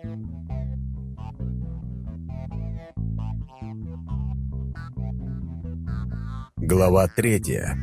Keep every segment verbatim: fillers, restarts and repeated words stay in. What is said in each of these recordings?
Глава третья.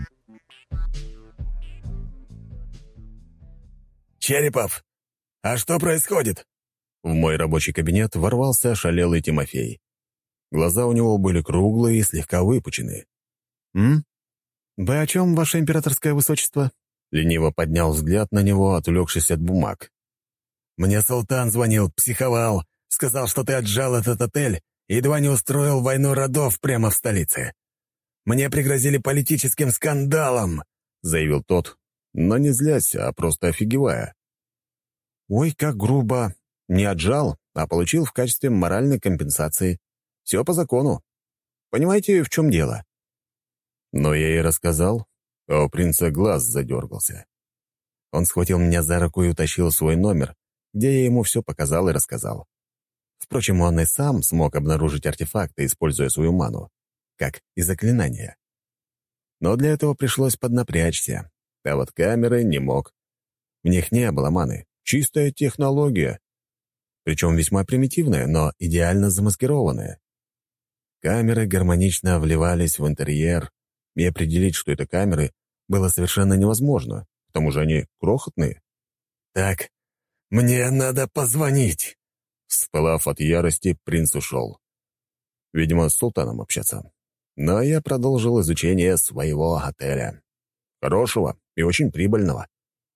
«Черепов, а что происходит?» В мой рабочий кабинет ворвался ошалелый Тимофей. Глаза у него были круглые и слегка выпучены. «М? Вы о чем, ваше императорское высочество?» Лениво поднял взгляд на него, отвлекшись от бумаг. «Мне Султан звонил, психовал, сказал, что ты отжал этот отель и едва не устроил войну родов прямо в столице. Мне пригрозили политическим скандалом», — заявил тот, но не злясь, а просто офигевая. «Ой, как грубо. Не отжал, а получил в качестве моральной компенсации. Все по закону. Понимаете, в чем дело?» Но я ей рассказал, а у принца глаз задергался. Он схватил меня за руку и утащил в свой номер, где я ему все показал и рассказал. Впрочем, он и сам смог обнаружить артефакты, используя свою ману, как и заклинания. Но для этого пришлось поднапрячься, а вот камеры не мог. В них не было маны, чистая технология. Причем весьма примитивная, но идеально замаскированная. Камеры гармонично вливались в интерьер, и определить, что это камеры, было совершенно невозможно. К тому же они крохотные. «Так, мне надо позвонить!» Вспылав от ярости, принц ушел. Видимо, с султаном общаться. Но я продолжил изучение своего отеля. Хорошего и очень прибыльного.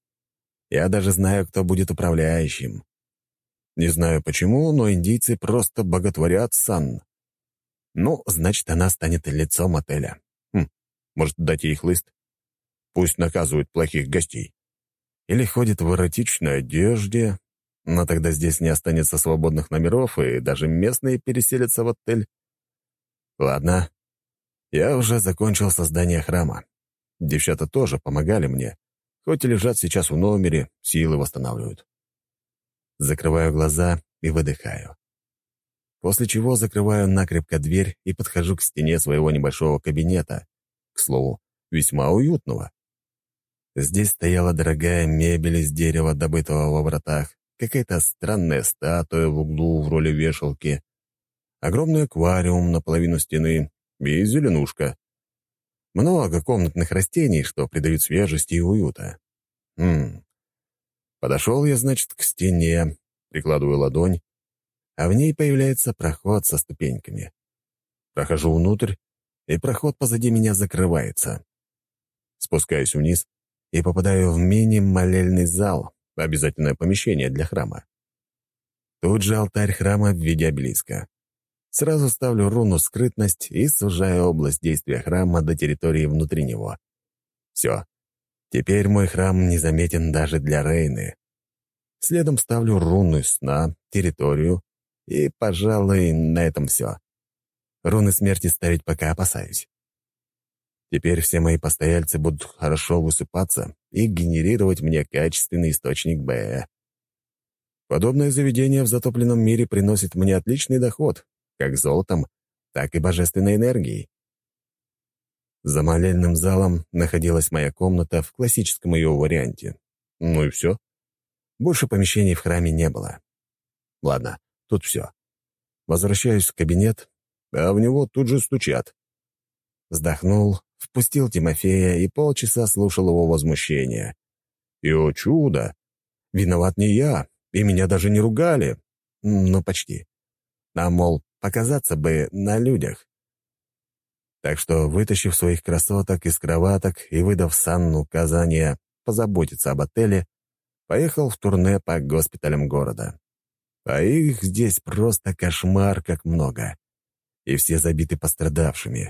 Я даже знаю, кто будет управляющим. Не знаю почему, но индийцы просто боготворят Сан. Ну, значит, она станет лицом отеля. Хм, может, дать ей хлыст? Пусть наказывают плохих гостей. Или ходит в эротичной одежде, но тогда здесь не останется свободных номеров, и даже местные переселятся в отель. Ладно, я уже закончил создание храма. Девчата тоже помогали мне, хоть и лежат сейчас в номере, силы восстанавливают. Закрываю глаза и выдыхаю. После чего закрываю накрепко дверь и подхожу к стене своего небольшого кабинета, к слову, весьма уютного. Здесь стояла дорогая мебель из дерева, добытого во вратах, какая-то странная статуя в углу в роли вешалки, огромный аквариум наполовину стены и зеленушка. Много комнатных растений, что придают свежести и уюта. Хм. Подошел я, значит, к стене, прикладываю ладонь, а в ней появляется проход со ступеньками. Прохожу внутрь, и проход позади меня закрывается. Спускаюсь вниз и попадаю в мини-молельный зал, обязательное помещение для храма. Тут же алтарь храма в виде обелиска. Сразу ставлю руну «Скрытность» и сужаю область действия храма до территории внутри него. Все. Теперь мой храм незаметен даже для Рейны. Следом ставлю руны сна, территорию, и, пожалуй, на этом все. Руны смерти ставить пока опасаюсь. Теперь все мои постояльцы будут хорошо высыпаться и генерировать мне качественный источник Б. Подобное заведение в затопленном мире приносит мне отличный доход, как золотом, так и божественной энергией. За молельным залом находилась моя комната в классическом ее варианте. Ну и все. Больше помещений в храме не было. Ладно, тут все. Возвращаюсь в кабинет, а в него тут же стучат. Вздохнул, впустил Тимофея и полчаса слушал его возмущение. И, о чудо! Виноват не я, и меня даже не ругали. Ну, почти. А, мол, показаться бы на людях. Так что, вытащив своих красоток из кроваток и выдав Санну указание позаботиться об отеле, поехал в турне по госпиталям города. А их здесь просто кошмар как много. И все забиты пострадавшими.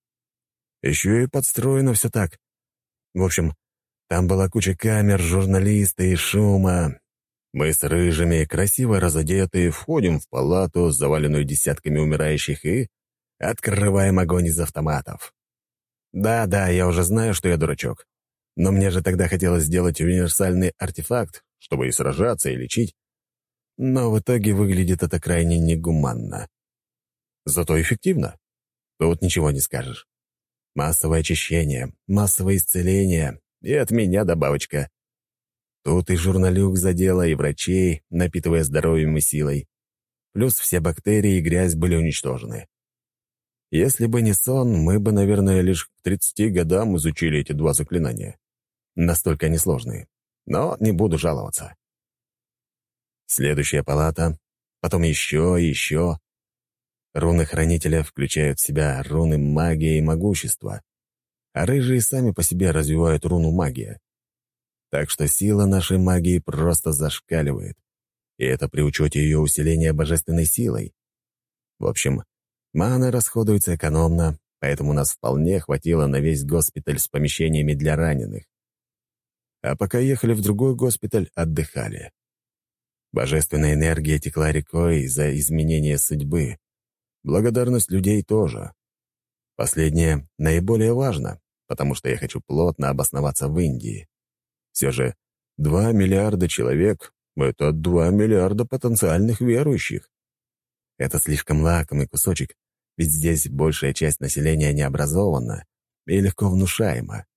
Еще и подстроено все так. В общем, там была куча камер, журналисты и шума. Мы с рыжими, красиво разодетые, входим в палату, заваленную десятками умирающих, и открываем огонь из автоматов. Да-да, я уже знаю, что я дурачок. Но мне же тогда хотелось сделать универсальный артефакт, чтобы и сражаться, и лечить. Но в итоге выглядит это крайне негуманно. Зато эффективно. Тут ничего не скажешь. Массовое очищение, массовое исцеление, и от меня добавочка. Тут и журналюк задело, и врачей, напитывая здоровьем и силой. Плюс все бактерии и грязь были уничтожены. Если бы не сон, мы бы, наверное, лишь к тридцати годам изучили эти два заклинания. Настолько несложные. Но не буду жаловаться. Следующая палата, потом еще и еще. Руны Хранителя включают в себя руны магии и могущества, а рыжие сами по себе развивают руну магия. Так что сила нашей магии просто зашкаливает, и это при учете ее усиления божественной силой. В общем, мана расходуется экономно, поэтому нас вполне хватило на весь госпиталь с помещениями для раненых. А пока ехали в другой госпиталь, отдыхали. Божественная энергия текла рекой за изменение судьбы. Благодарность людей тоже. Последнее наиболее важно, потому что я хочу плотно обосноваться в Индии. Все же два миллиарда человек — это два миллиарда потенциальных верующих. Это слишком лакомый кусочек, ведь здесь большая часть населения не образована и легко внушаема.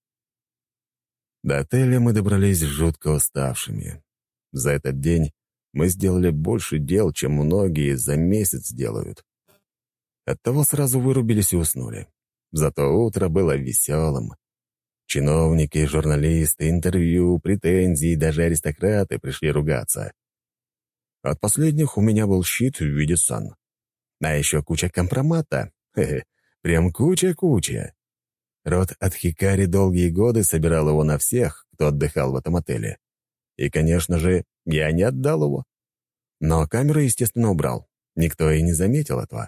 До отеля мы добрались жутко уставшими. За этот день мы сделали больше дел, чем многие за месяц делают. Оттого сразу вырубились и уснули. Зато утро было веселым. Чиновники, журналисты, интервью, претензии, даже аристократы пришли ругаться. От последних у меня был щит в виде сан. А еще куча компромата. Хе-хе, прям куча-куча. Род Адхикари долгие годы собирал его на всех, кто отдыхал в этом отеле. И, конечно же, я не отдал его. Но камеры, естественно, убрал. Никто и не заметил этого.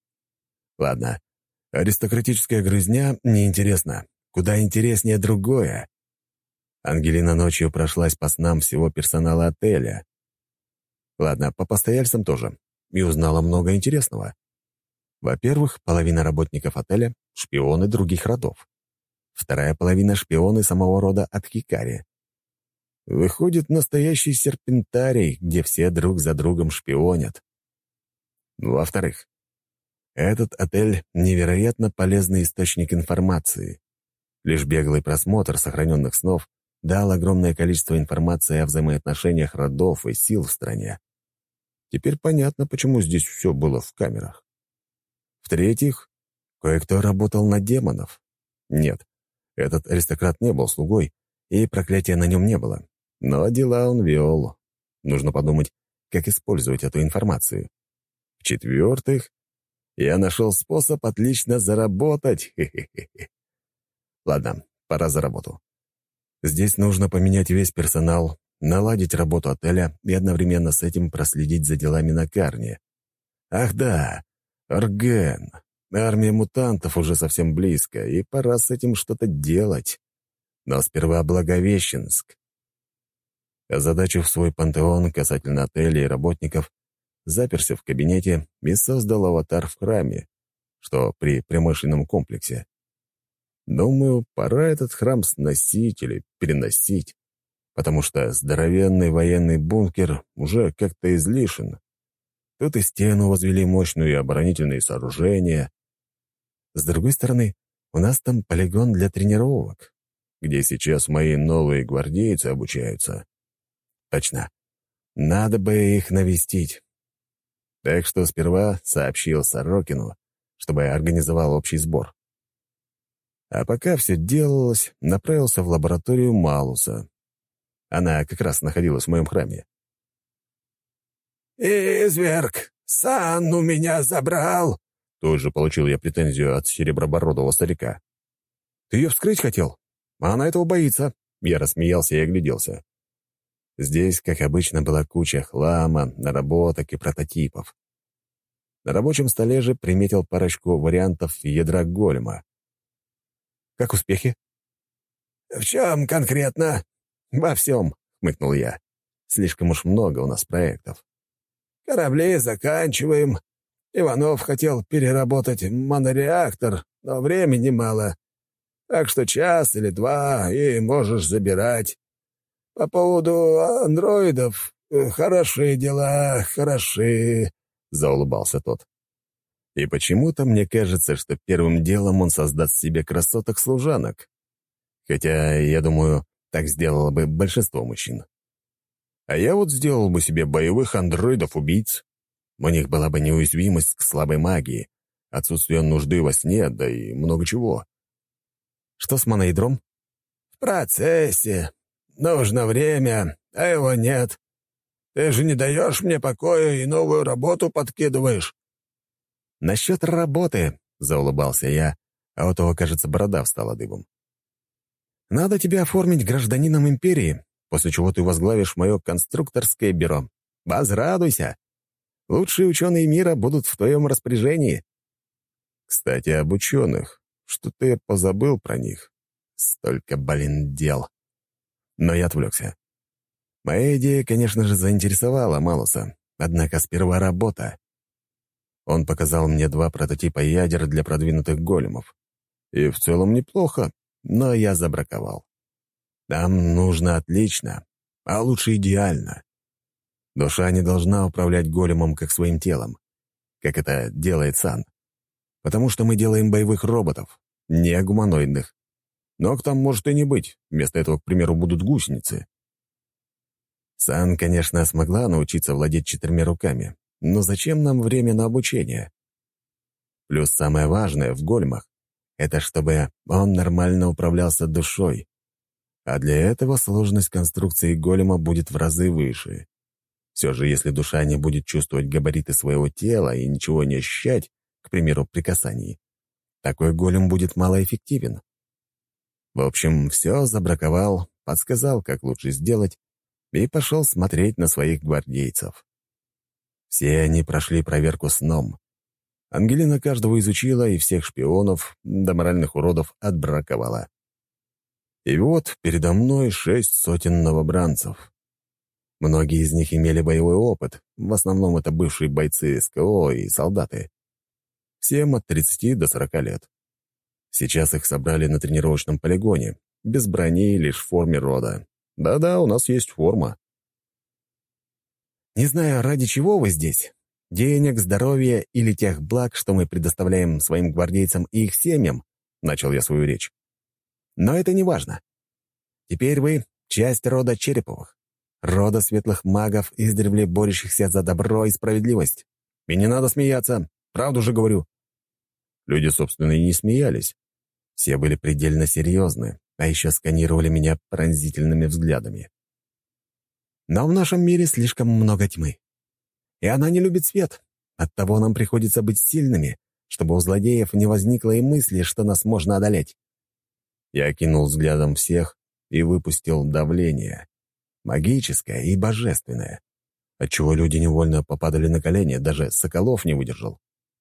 Ладно, аристократическая грызня неинтересна. Куда интереснее другое. Ангелина ночью прошлась по снам всего персонала отеля. Ладно, по постояльцам тоже. И узнала много интересного. Во-первых, половина работников отеля — шпионы других родов. Вторая половина — шпионы самого рода Адхикари. Выходит настоящий серпентарий, где все друг за другом шпионят. Во-вторых, этот отель — невероятно полезный источник информации. Лишь беглый просмотр сохраненных снов дал огромное количество информации о взаимоотношениях родов и сил в стране. Теперь понятно, почему здесь все было в камерах. В-третьих, кое-кто работал на демонов. Нет, этот аристократ не был слугой, и проклятия на нем не было. Но дела он вел. Нужно подумать, как использовать эту информацию. В-четвертых, я нашел способ отлично заработать. Хе-хе-хе. Ладно, пора за работу. Здесь нужно поменять весь персонал, наладить работу отеля и одновременно с этим проследить за делами на Карне. Ах да, Орген. Армия мутантов уже совсем близко, и пора с этим что-то делать. Но сперва Благовещенск. Озадачив свой пантеон касательно отеля и работников, заперся в кабинете и создал аватар в храме, что при промышленном комплексе. Думаю, пора этот храм сносить или переносить, потому что здоровенный военный бункер уже как-то излишен. Тут и стену возвели мощную, и оборонительные сооружения. С другой стороны, у нас там полигон для тренировок, где сейчас мои новые гвардейцы обучаются. Точно. Надо бы их навестить. Так что сперва сообщил Сорокину, чтобы организовал общий сбор. А пока все делалось, направился в лабораторию Малуса. Она как раз находилась в моем храме. «Изверг, сан у меня забрал!» Тут же получил я претензию от серебробородого старика. «Ты ее вскрыть хотел? А она этого боится!» Я рассмеялся и огляделся. Здесь, как обычно, была куча хлама, наработок и прототипов. На рабочем столе же приметил парочку вариантов ядра голема. «Как успехи?» «В чем конкретно?» «Во всем», — хмыкнул я. «Слишком уж много у нас проектов». «Корабли заканчиваем. Иванов хотел переработать монореактор, но времени мало. Так что час или два, и можешь забирать. По поводу андроидов, хорошие дела, хороши», — заулыбался тот. И почему-то мне кажется, что первым делом он создаст себе красоток-служанок. Хотя, я думаю, Так сделало бы большинство мужчин. А я вот сделал бы себе боевых андроидов-убийц. У них была бы неуязвимость к слабой магии, отсутствие нужды во сне, да и много чего. Что с моноядром? В процессе. Нужно время, а его нет. Ты же не даешь мне покоя и новую работу подкидываешь. Насчет работы, — заулыбался я, а у того, кажется, борода встала дыбом. Надо тебя оформить гражданином империи, после чего ты возглавишь мое конструкторское бюро. Возрадуйся! Лучшие ученые мира будут в твоем распоряжении. Кстати, об ученых. Что-то я позабыл про них. Столько, блин, дел. Но я отвлекся. Моя идея, конечно же, заинтересовала Малуса, однако сперва работа. Он показал мне два прототипа ядер для продвинутых големов. И в целом неплохо, но я забраковал. Нам нужно отлично, а лучше идеально. Душа не должна управлять големом как своим телом, как это делает Сан. Потому что мы делаем боевых роботов, не гуманоидных. Ног там может и не быть, вместо этого, к примеру, будут гусеницы. Сан, конечно, смогла научиться владеть четырьмя руками, но зачем нам время на обучение? Плюс самое важное в големах — это чтобы он нормально управлялся душой. А для этого сложность конструкции голема будет в разы выше. Все же, если душа не будет чувствовать габариты своего тела и ничего не ощущать, к примеру, при касании, такой голем будет малоэффективен. В общем, все забраковал, подсказал, как лучше сделать, и пошел смотреть на своих гвардейцев. Все они прошли проверку сном. Ангелина каждого изучила и всех шпионов до моральных уродов отбраковала. И вот передо мной шесть сотен новобранцев. Многие из них имели боевой опыт, в основном это бывшие бойцы СКО и солдаты. Всем от тридцати до сорока лет. Сейчас их собрали на тренировочном полигоне, без брони, лишь в форме рода. Да-да, у нас есть форма. Не знаю, ради чего вы здесь. Денег, здоровья или тех благ, что мы предоставляем своим гвардейцам и их семьям, начал я свою речь. Но это не важно. Теперь вы — часть рода Череповых. Рода светлых магов, издревле борющихся за добро и справедливость. И не надо смеяться, правду же говорю. Люди, собственно, и не смеялись. Все были предельно серьезны, а еще сканировали меня пронзительными взглядами. Но в нашем мире слишком много тьмы. И она не любит свет. Оттого нам приходится быть сильными, чтобы у злодеев не возникло и мысли, что нас можно одолеть. Я окинул взглядом всех и выпустил давление. Магическое и божественное, отчего люди невольно попадали на колени, даже Соколов не выдержал.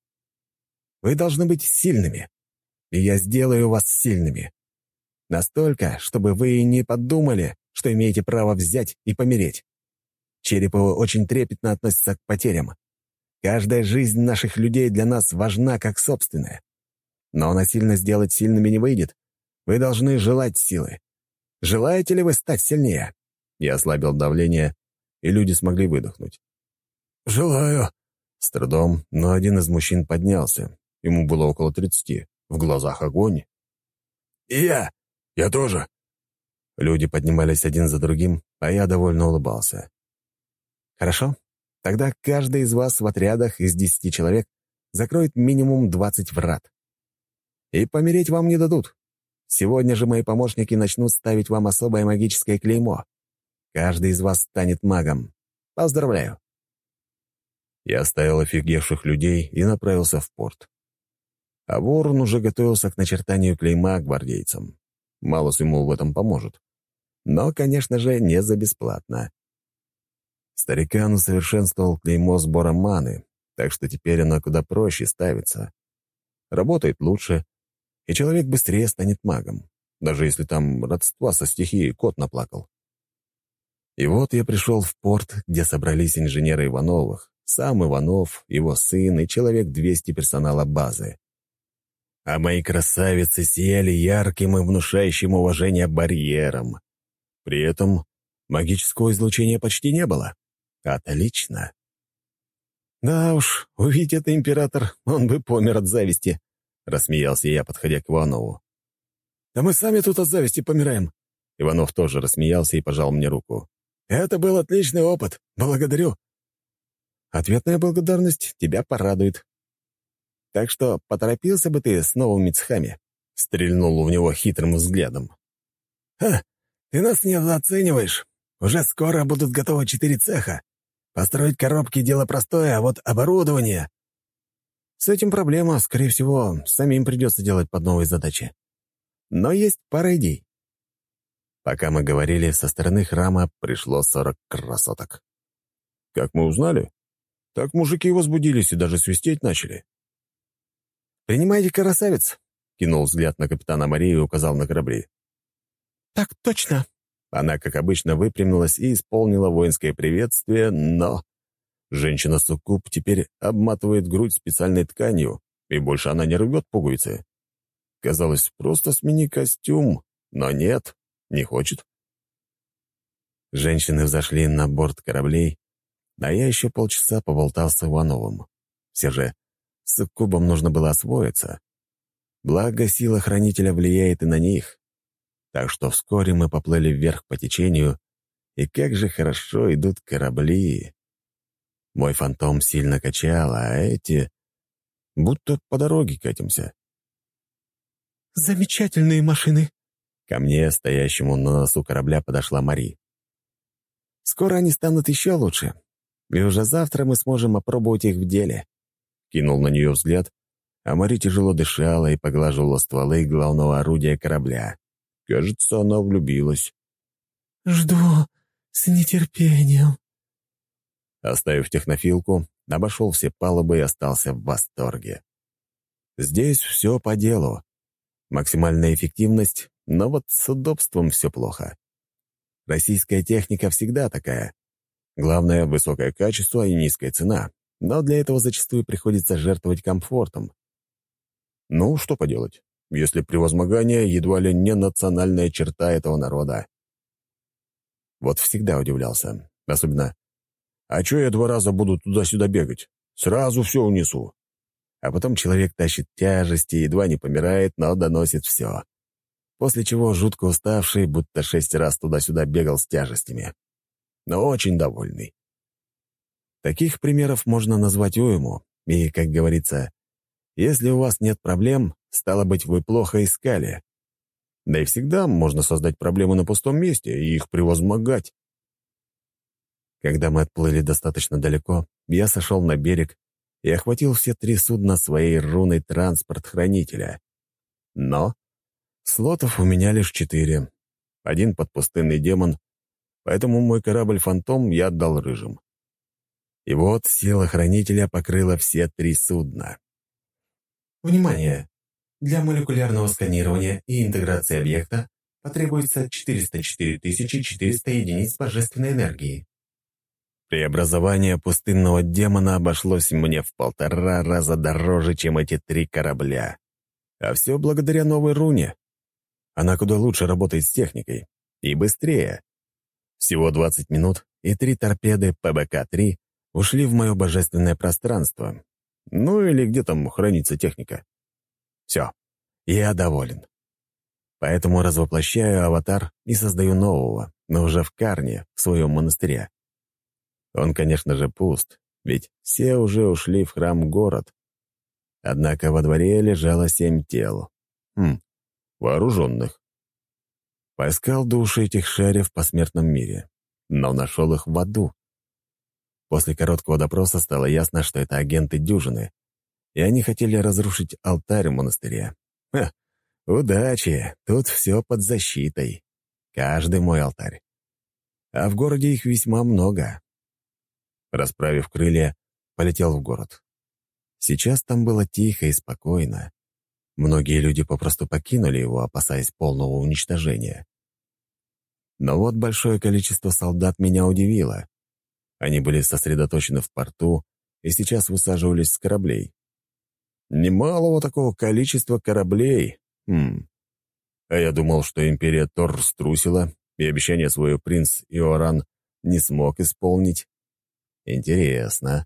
Вы должны быть сильными, и я сделаю вас сильными. Настолько, чтобы вы и не подумали, что имеете право взять и помереть. Череповы очень трепетно относятся к потерям. Каждая жизнь наших людей для нас важна как собственная. Но насильно сделать сильными не выйдет. Вы должны желать силы. Желаете ли вы стать сильнее? Я ослабил давление, и люди смогли выдохнуть. «Желаю». С трудом, но один из мужчин поднялся. Ему было около тридцати. В глазах огонь. «И я. Я тоже». Люди поднимались один за другим, а я довольно улыбался. «Хорошо. Тогда каждый из вас в отрядах из десяти человек закроет минимум двадцать врат. И помереть вам не дадут. Сегодня же мои помощники начнут ставить вам особое магическое клеймо. Каждый из вас станет магом. Поздравляю». Я оставил офигевших людей и направился в порт. А Ворон уже готовился к начертанию клейма гвардейцам. Малус ему в этом поможет. Но, конечно же, не за бесплатно. Старикан усовершенствовал клеймо сбора маны, так что теперь оно куда проще ставится. Работает лучше, и человек быстрее станет магом, даже если там родства со стихией кот наплакал. И вот я пришел в порт, где собрались инженеры Ивановых, сам Иванов, его сын и человек двести персонала базы. А мои красавицы сияли ярким и внушающим уважение барьером. При этом магического излучения почти не было. Отлично. «Да уж, увидь это император, он бы помер от зависти», — рассмеялся я, подходя к Иванову. «Да мы сами тут от зависти помираем. Иванов тоже рассмеялся и пожал мне руку. «Это был отличный опыт. Благодарю». «Ответная благодарность тебя порадует. Так что поторопился бы ты с новыми цехами», — стрельнул в него хитрым взглядом. «Ха, ты нас недооцениваешь. Уже скоро будут готовы четыре цеха. Построить коробки — дело простое, а вот оборудование...» «С этим проблема, скорее всего, самим придется делать под новые задачи. Но есть пара идей». Пока мы говорили, со стороны храма пришло сорок красоток. Как мы узнали? Так мужики возбудились и даже свистеть начали. «Принимайте красавиц», — кинул взгляд на капитана Марию и указал на корабли. «Так точно». Она, как обычно, выпрямилась и исполнила воинское приветствие, но... Женщина-суккуб теперь обматывает грудь специальной тканью, и больше она не рвет пуговицы. Казалось, просто смени костюм, но нет, не хочет. Женщины взошли на борт кораблей, а я еще полчаса поболтал с Ивановым. Все же с суккубом нужно было освоиться. Благо, сила хранителя влияет и на них. Так что вскоре мы поплыли вверх по течению, и как же хорошо идут корабли. Мой фантом сильно качал, а эти... будто по дороге катимся. «Замечательные машины!» Ко мне, стоящему на носу корабля, подошла Мари. «Скоро они станут еще лучше, и уже завтра мы сможем опробовать их в деле». Кинул на нее взгляд, а Мари тяжело дышала и поглаживала стволы главного орудия корабля. Кажется, она влюбилась. «Жду с нетерпением». Оставив технофилку, обошел все палубы и остался в восторге. Здесь все по делу. Максимальная эффективность, но вот с удобством все плохо. Российская техника всегда такая. Главное — высокое качество и низкая цена, но для этого зачастую приходится жертвовать комфортом. Ну, что поделать, если превозмогание едва ли не национальная черта этого народа. Вот всегда удивлялся, особенно «А чё я два раза буду туда-сюда бегать? Сразу все унесу». А потом человек тащит тяжести, едва не помирает, но доносит все. После чего жутко уставший, будто шесть раз туда-сюда бегал с тяжестями. Но очень довольный. Таких примеров можно назвать уйму. И, как говорится, если у вас нет проблем, стало быть, вы плохо искали. Да и всегда можно создать проблемы на пустом месте и их превозмогать. Когда мы отплыли достаточно далеко, я сошел на берег и охватил все три судна своей руной транспорт-хранителя. Но слотов у меня лишь четыре. Один под пустынный демон, поэтому мой корабль «Фантом» я отдал рыжим. И вот сила хранителя покрыла все три судна. Внимание! Для молекулярного сканирования и интеграции объекта потребуется четыреста четыре тысячи четыреста единиц божественной энергии. Преобразование пустынного демона обошлось мне в полтора раза дороже, чем эти три корабля. А все благодаря новой руне. Она куда лучше работает с техникой. И быстрее. Всего двадцать минут, и три торпеды Пэ Бэ Ка три ушли в мое божественное пространство. Ну или где там хранится техника. Все, я доволен. Поэтому развоплощаю аватар и создаю нового, но уже в Карне, в своем монастыре. Он, конечно же, пуст, ведь все уже ушли в храм-город. Однако во дворе лежало семь тел. Хм, вооруженных. Поискал души этих шарев в посмертном мире, но нашел их в аду. После короткого допроса стало ясно, что это агенты дюжины, и они хотели разрушить алтарь в монастыре. Ха, удачи, тут все под защитой. Каждый мой алтарь. А в городе их весьма много. Расправив крылья, полетел в город. Сейчас там было тихо и спокойно. Многие люди попросту покинули его, опасаясь полного уничтожения. Но вот большое количество солдат меня удивило. Они были сосредоточены в порту и сейчас высаживались с кораблей. Немалого такого количества кораблей. Хм. А я думал, что империя Тор струсила, и обещание свое принц Иоран не смог исполнить. Интересно.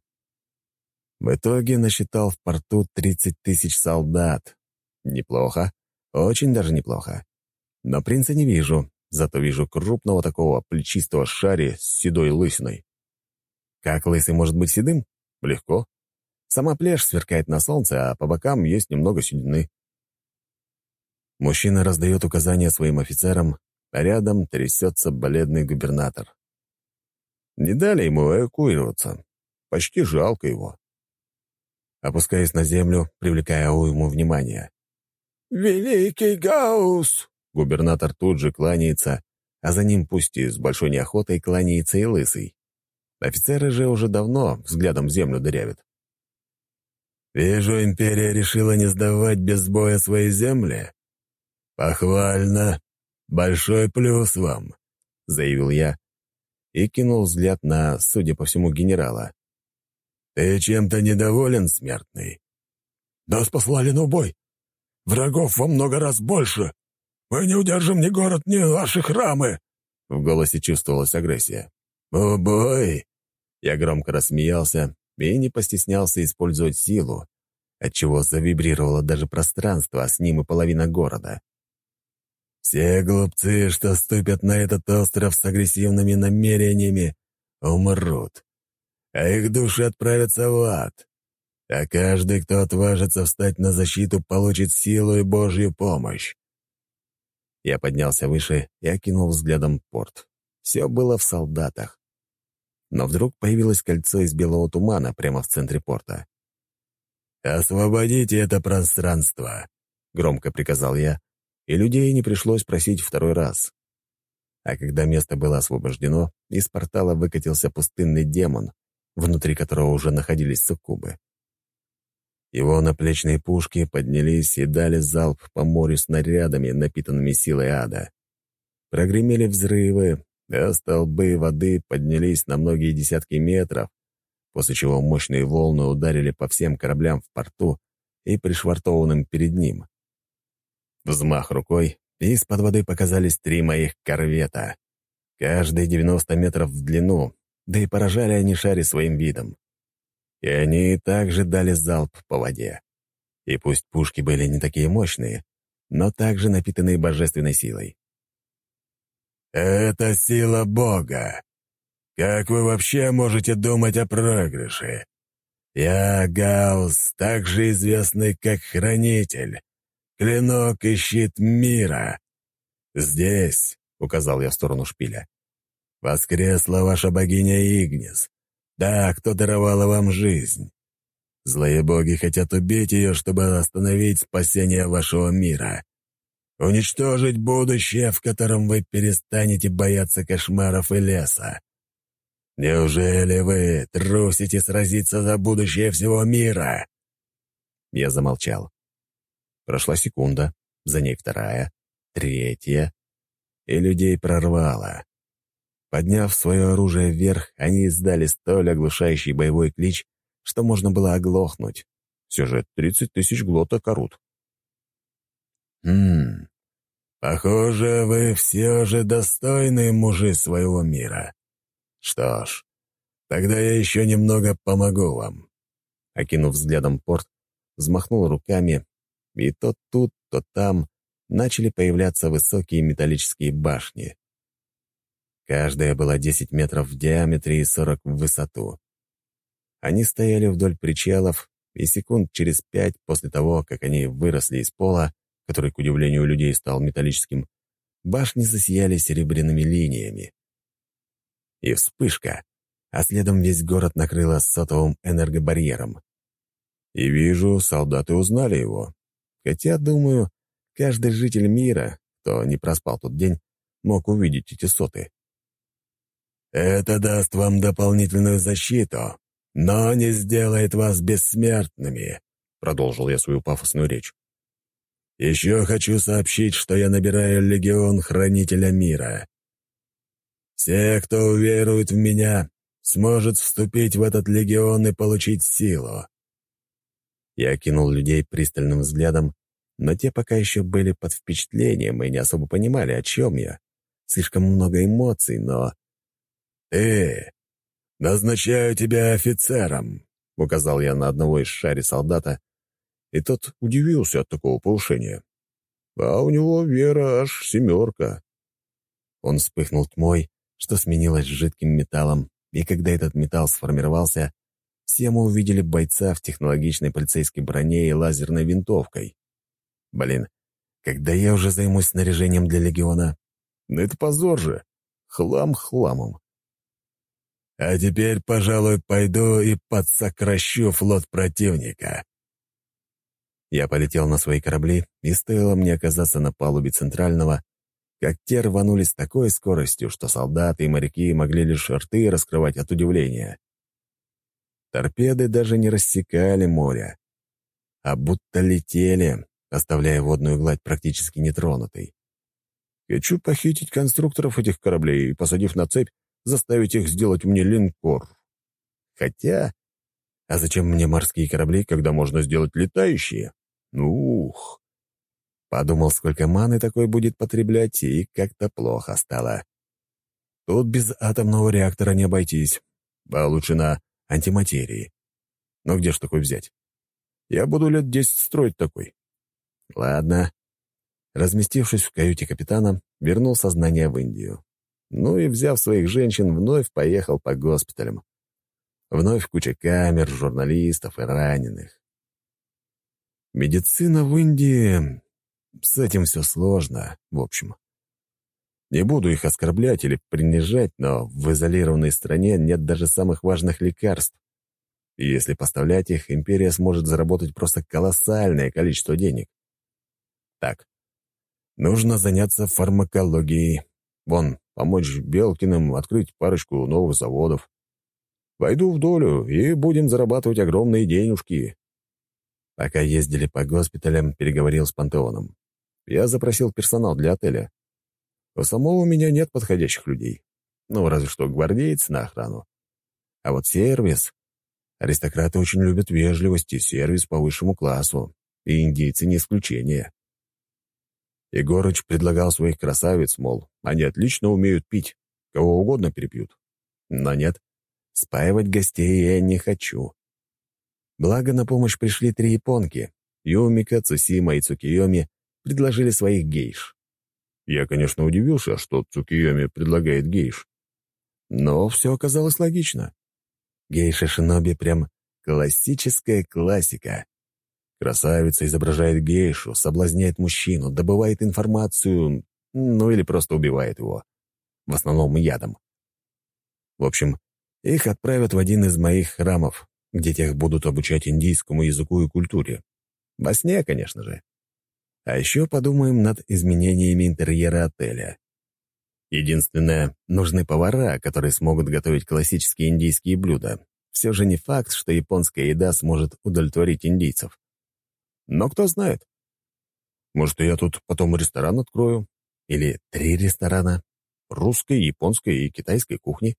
В итоге насчитал в порту тридцать тысяч солдат. Неплохо. Очень даже неплохо. Но принца не вижу, зато вижу крупного такого плечистого шари с седой лысиной. Как лысый может быть седым? Легко. Сама плешь сверкает на солнце, а по бокам есть немного седины. Мужчина раздает указания своим офицерам, а рядом трясется бледный губернатор. Не дали ему эвакуироваться. Почти жалко его. Опускаюсь на землю, привлекая уйму внимания. «Великий Гаус!» Губернатор тут же кланяется, а за ним, пусть и с большой неохотой, кланяется и лысый. Офицеры же уже давно взглядом землю дырявят. «Вижу, империя решила не сдавать без боя свои земли. Похвально. Большой плюс вам», — заявил я и кинул взгляд на, судя по всему, генерала. «Ты чем-то недоволен, смертный?» «Нас послали на убой. Врагов во много раз больше. Мы не удержим ни город, ни ваши храмы!» В голосе чувствовалась агрессия. «Убой!» Я громко рассмеялся и не постеснялся использовать силу, отчего завибрировало даже пространство, а с ним и половина города. «Все глупцы, что ступят на этот остров с агрессивными намерениями, умрут, а их души отправятся в ад. А каждый, кто отважится встать на защиту, получит силу и Божью помощь». Я поднялся выше и окинул взглядом порт. Все было в солдатах. Но вдруг появилось кольцо из белого тумана прямо в центре порта. «Освободите это пространство», — громко приказал я, и людей не пришлось просить второй раз. А когда место было освобождено, из портала выкатился пустынный демон, внутри которого уже находились суккубы. Его наплечные пушки поднялись и дали залп по морю снарядами, напитанными силой ада. Прогремели взрывы, а столбы воды поднялись на многие десятки метров, после чего мощные волны ударили по всем кораблям в порту и пришвартованным перед ним. Взмах рукой, и из-под воды показались три моих корвета. Каждый девяносто метров в длину, да и поражали они шари своим видом. И они также дали залп по воде. И пусть пушки были не такие мощные, но также напитанные божественной силой. «Это сила Бога. Как вы вообще можете думать о проигрыше? Я Гаус, также известный как Хранитель, клинок и щит мира. Здесь, — указал я в сторону шпиля, — воскресла ваша богиня Игнис, та, кто даровала вам жизнь. Злые боги хотят убить ее, чтобы остановить спасение вашего мира. Уничтожить будущее, в котором вы перестанете бояться кошмаров и леса. Неужели вы трусите сразиться за будущее всего мира?» Я замолчал. Прошла секунда, за ней вторая, третья, и людей прорвало. Подняв свое оружие вверх, они издали столь оглушающий боевой клич, что можно было оглохнуть. Все же тридцать тысяч глоток орут. «Хм, похоже, вы все же достойные мужи своего мира. Что ж, тогда я еще немного помогу вам». Окинув взглядом порт, взмахнул руками, и то тут, то там начали появляться высокие металлические башни. Каждая была десять метров в диаметре и сорок в высоту. Они стояли вдоль причалов, и секунд через пять после того, как они выросли из пола, который, к удивлению людей, стал металлическим, башни засияли серебряными линиями. И вспышка, а следом весь город накрыло сотовым энергобарьером. И вижу, солдаты узнали его. Хотя, думаю, каждый житель мира, кто не проспал тот день, мог увидеть эти соты. «Это даст вам дополнительную защиту, но не сделает вас бессмертными», — продолжил я свою пафосную речь. «Еще хочу сообщить, что я набираю легион Хранителя Мира. Все, кто уверует в меня, сможет вступить в этот легион и получить силу». Я окинул людей пристальным взглядом, но те пока еще были под впечатлением и не особо понимали, о чем я. Слишком много эмоций, но... «Ты! Назначаю тебя офицером!» — указал я на одного из шари солдата, и тот удивился от такого повышения. А у него вера аж семерка. Он вспыхнул тьмой, что сменилось жидким металлом, и когда этот металл сформировался, все мы увидели бойца в технологичной полицейской броне и лазерной винтовкой. Блин, когда я уже займусь снаряжением для легиона? Ну это позор же. Хлам хламом. А теперь, пожалуй, пойду и подсокращу флот противника. Я полетел на свои корабли, и стоило мне оказаться на палубе центрального, как те рванули с такой скоростью, что солдаты и моряки могли лишь рты раскрывать от удивления. Торпеды даже не рассекали море, а будто летели, оставляя водную гладь практически нетронутой. Хочу похитить конструкторов этих кораблей и, посадив на цепь, заставить их сделать мне линкор. Хотя, а зачем мне морские корабли, когда можно сделать летающие? Ух! Подумал, сколько маны такой будет потреблять, и как-то плохо стало. Тут без атомного реактора не обойтись, а лучше на антиматерии. Но где ж такой взять? Я буду лет десять строить такой. Ладно. Разместившись в каюте капитана, вернул сознание в Индию. Ну и, взяв своих женщин, вновь поехал по госпиталям. Вновь куча камер, журналистов и раненых. Медицина в Индии... С этим все сложно, в общем. Не буду их оскорблять или принижать, но в изолированной стране нет даже самых важных лекарств. И если поставлять их, империя сможет заработать просто колоссальное количество денег. Так, нужно заняться фармакологией. Вон, помочь Белкиным открыть парочку новых заводов. Войду в долю, и будем зарабатывать огромные денежки. Пока ездили по госпиталям, переговорил с Пантеоном. Я запросил персонал для отеля. У самого у меня нет подходящих людей. Ну, разве что гвардеец на охрану. А вот сервис... Аристократы очень любят вежливость и сервис по высшему классу. И индийцы не исключение. Егорыч предлагал своих красавиц, мол, они отлично умеют пить, кого угодно перепьют. Но нет, спаивать гостей я не хочу. Благо на помощь пришли три японки. Юмика, Цусима и Цукиоми предложили своих гейш. Я, конечно, удивился, что Цукиоми предлагает гейш. Но все оказалось логично. Гейша Шиноби прям классическая классика. Красавица изображает гейшу, соблазняет мужчину, добывает информацию, ну или просто убивает его. В основном ядом. В общем, их отправят в один из моих храмов, где тех будут обучать индийскому языку и культуре. Во сне, конечно же. А еще подумаем над изменениями интерьера отеля. Единственное, нужны повара, которые смогут готовить классические индийские блюда. Все же не факт, что японская еда сможет удовлетворить индийцев. Но кто знает. Может, я тут потом ресторан открою? Или три ресторана? Русской, японской и китайской кухни?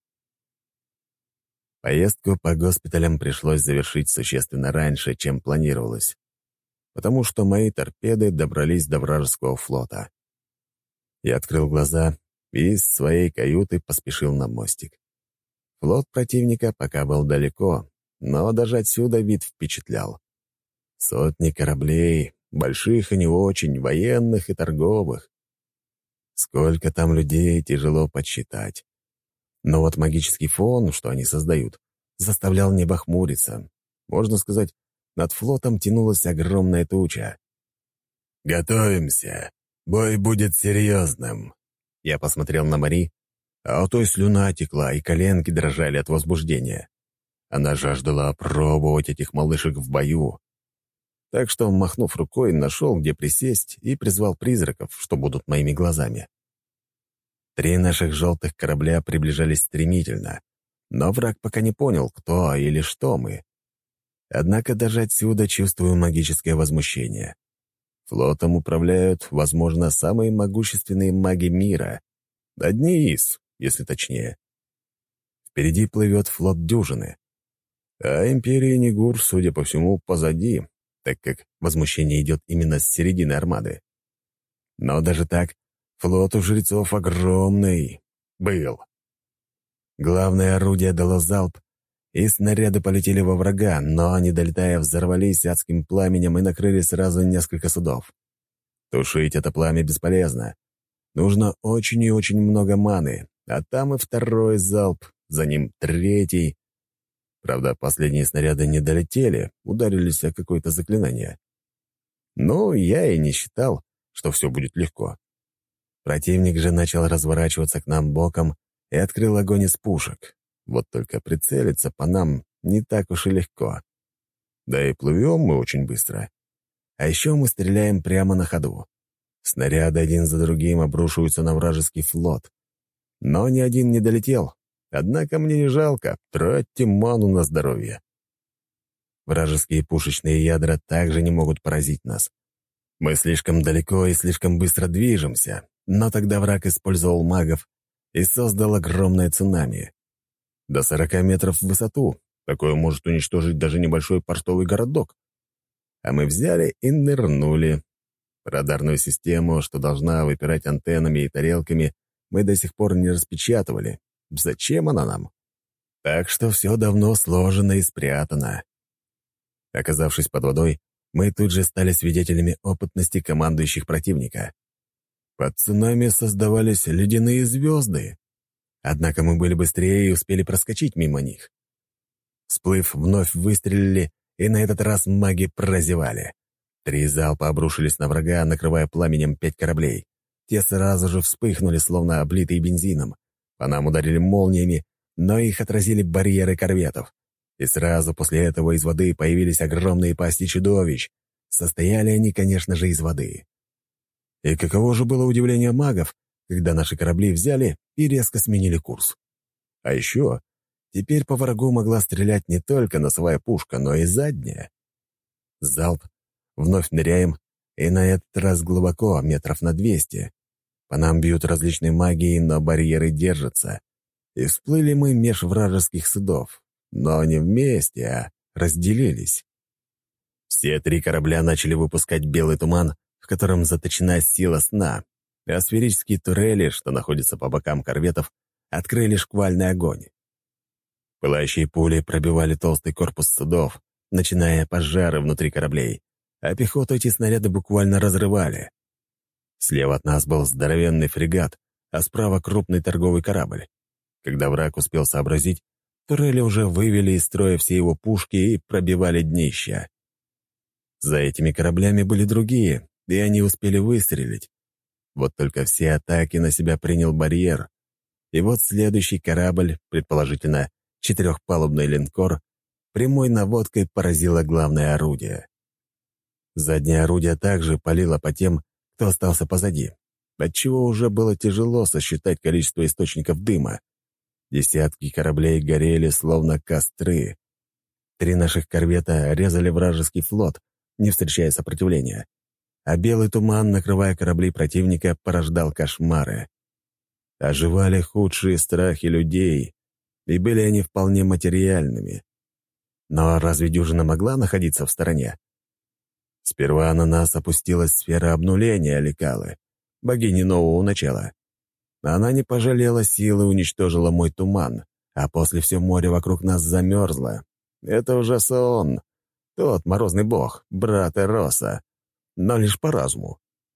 Поездку по госпиталям пришлось завершить существенно раньше, чем планировалось, потому что мои торпеды добрались до вражеского флота. Я открыл глаза и из своей каюты поспешил на мостик. Флот противника пока был далеко, но даже отсюда вид впечатлял. Сотни кораблей, больших и не очень, военных и торговых. Сколько там людей, тяжело подсчитать. Но вот магический фон, что они создают, заставлял небо хмуриться. Можно сказать, над флотом тянулась огромная туча. «Готовимся. Бой будет серьезным». Я посмотрел на Мари, а у той слюна текла, и коленки дрожали от возбуждения. Она жаждала опробовать этих малышек в бою. Так что, махнув рукой, нашел, где присесть, и призвал призраков, что будут моими глазами. Три наших желтых корабля приближались стремительно, но враг пока не понял, кто или что мы. Однако даже отсюда чувствую магическое возмущение. Флотом управляют, возможно, самые могущественные маги мира. Одни из, если точнее. Впереди плывет флот дюжины. А империя Нигур, судя по всему, позади, так как возмущение идет именно с середины армады. Но даже так, флот у жрецов огромный. Был. Главное орудие дало залп, и снаряды полетели во врага, но, не долетая, взорвались адским пламенем и накрыли сразу несколько судов. Тушить это пламя бесполезно. Нужно очень и очень много маны, а там и второй залп, за ним третий. Правда, последние снаряды не долетели, ударились о какое-то заклинание. Но я и не считал, что все будет легко. Противник же начал разворачиваться к нам боком и открыл огонь из пушек. Вот только прицелиться по нам не так уж и легко. Да и плывем мы очень быстро. А еще мы стреляем прямо на ходу. Снаряды один за другим обрушиваются на вражеский флот. Но ни один не долетел. Однако мне не жалко, тратьте ману на здоровье. Вражеские пушечные ядра также не могут поразить нас. Мы слишком далеко и слишком быстро движемся, но тогда враг использовал магов и создал огромное цунами. До сорока метров в высоту. Такое может уничтожить даже небольшой портовый городок. А мы взяли и нырнули. Радарную систему, что должна выпирать антеннами и тарелками, мы до сих пор не распечатывали. Зачем она нам? Так что все давно сложено и спрятано. Оказавшись под водой, мы тут же стали свидетелями опытности командующих противника. Под цунами создавались ледяные звезды. Однако мы были быстрее и успели проскочить мимо них. Всплыв, вновь выстрелили, и на этот раз маги прозевали. Три залпа обрушились на врага, накрывая пламенем пять кораблей. Те сразу же вспыхнули, словно облитые бензином. По нам ударили молниями, но их отразили барьеры корветов. И сразу после этого из воды появились огромные пасти чудовищ. Состояли они, конечно же, из воды. И каково же было удивление магов, когда наши корабли взяли и резко сменили курс. А еще теперь по врагу могла стрелять не только носовая пушка, но и задняя. Залп. Вновь ныряем, и на этот раз глубоко, метров на двести. По нам бьют различные магии, но барьеры держатся. И всплыли мы меж вражеских судов. Но не вместе, а разделились. Все три корабля начали выпускать белый туман, в котором заточена сила сна, а сферические турели, что находятся по бокам корветов, открыли шквальный огонь. Пылающие пули пробивали толстый корпус судов, начиная пожары внутри кораблей, а пехоту эти снаряды буквально разрывали. Слева от нас был здоровенный фрегат, а справа крупный торговый корабль. Когда враг успел сообразить, турели уже вывели из строя все его пушки и пробивали днища. За этими кораблями были другие, и они успели выстрелить. Вот только все атаки на себя принял барьер. И вот следующий корабль, предположительно четырехпалубный линкор, прямой наводкой поразило главное орудие. Заднее орудие также палило по тем, кто остался позади, отчего уже было тяжело сосчитать количество источников дыма. Десятки кораблей горели, словно костры. Три наших корвета резали вражеский флот, не встречая сопротивления. А белый туман, накрывая корабли противника, порождал кошмары. Оживали худшие страхи людей, и были они вполне материальными. Но разве дюжина могла находиться в стороне? Сперва на нас опустилась сфера обнуления Лекалы, богини нового начала. Она не пожалела силы и уничтожила мой туман, а после все море вокруг нас замерзло. Это уже сон. Тот морозный бог, брат Эроса, но лишь по разуму.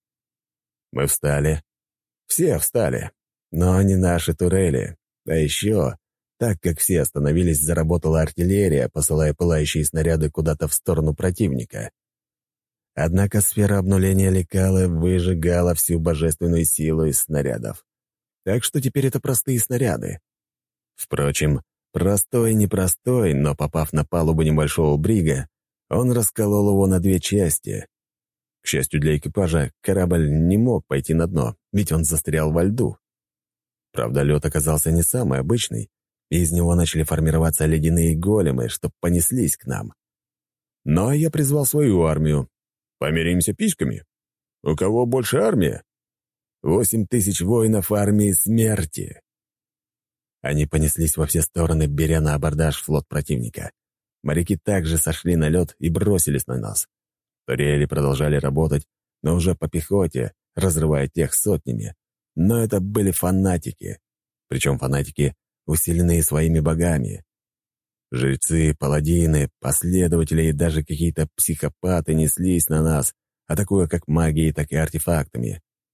Мы встали. Все встали, но не наши турели. А еще, так как все остановились, заработала артиллерия, посылая пылающие снаряды куда-то в сторону противника. Однако сфера обнуления Лекалы выжигала всю божественную силу из снарядов. Так что теперь это простые снаряды. Впрочем, простой-непростой, но попав на палубу небольшого брига, он расколол его на две части. К счастью для экипажа, корабль не мог пойти на дно, ведь он застрял во льду. Правда, лед оказался не самый обычный, и из него начали формироваться ледяные големы, что понеслись к нам. Но я призвал свою армию. Помиримся письками. У кого больше армия? Восемь тысяч воинов армии смерти. Они понеслись во все стороны, беря на абордаж флот противника. Моряки также сошли на лед и бросились на нас. Турели продолжали работать, но уже по пехоте, разрывая тех сотнями. Но это были фанатики. Причем фанатики, усиленные своими богами. Жрецы, паладины, последователи и даже какие-то психопаты неслись на нас, атакуя как магией, так и артефактами.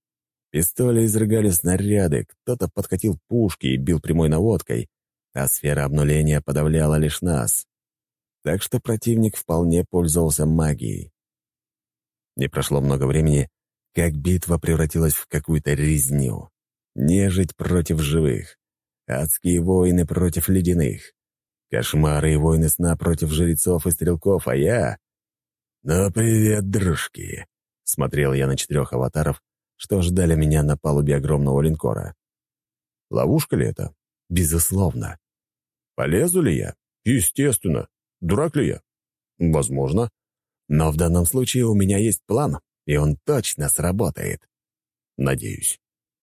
Пистоли изрыгали снаряды, кто-то подкатил пушки и бил прямой наводкой, а сфера обнуления подавляла лишь нас. Так что противник вполне пользовался магией. Не прошло много времени, как битва превратилась в какую-то резню. Нежить против живых, адские воины против ледяных, кошмары и войны сна против жрецов и стрелков, а я... «Ну, привет, дружки!» — смотрел я на четырех аватаров, что ждали меня на палубе огромного линкора. Ловушка ли это? Безусловно. Полезу ли я? Естественно. Дурак ли я? Возможно. Но в данном случае у меня есть план, и он точно сработает. Надеюсь.